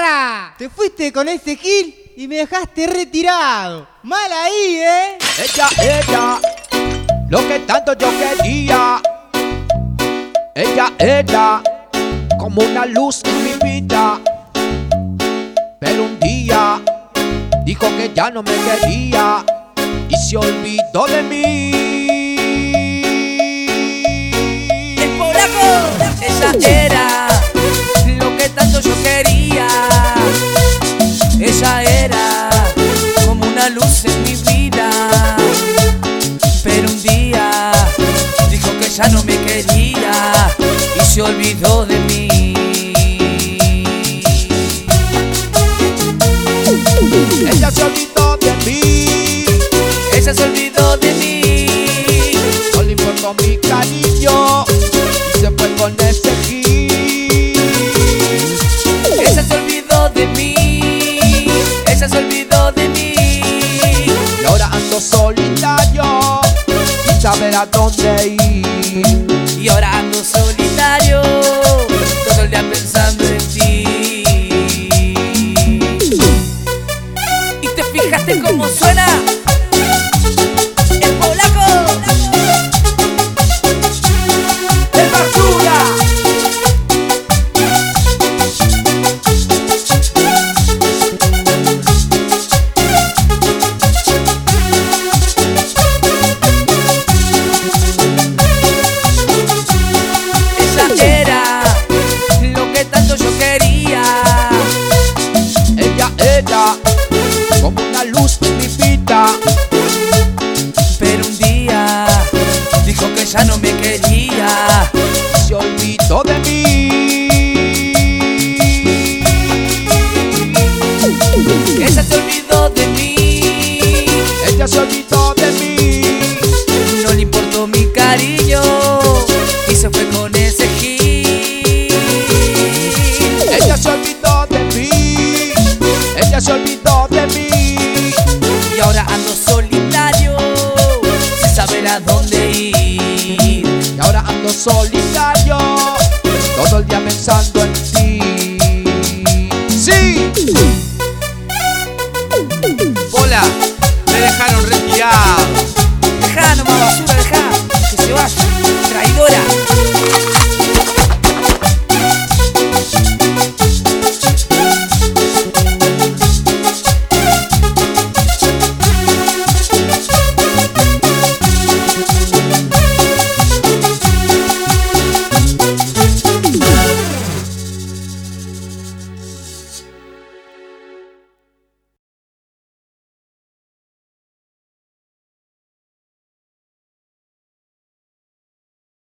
¡Zarra! Te fuiste con ese Gil y me dejaste retirado. Mal ahí, ¿eh? Ella, lo que tanto yo quería. Ella, como una luz en mi vida. Pero un día dijo que ya no me quería y se olvidó de mí. El polaco, ella era lo que tanto yo quería. Ella era como una luz en mi vida. Pero un día dijo que ya no me quería y se olvidó de mí. Ella se olvidó de mí. Ella se olvidó de mí. No le importó mi cariño y se fue con ese Gil. Ella se olvidó de mí. Ella se olvidó de mí. Y ahora ando solitario sin saber a dónde ir. Y ahora ando solitario todo el día pensando en ti. ¿Y te fijaste cómo suena? El polaco, el basura. Ella era lo que tanto yo quería. Ella era como una luz en mi vida. Pero un día dijo que ya no me quería. Se olvidó de mí. Ella se olvidó de mí. Ella se olvidó de mí. No le importó mi cariño y se fue con ese Gil. Ella se olvidó de mí. Ella se olvidó de mí. Y ahora ando solitario sin saber a dónde ir. Y ahora ando solitario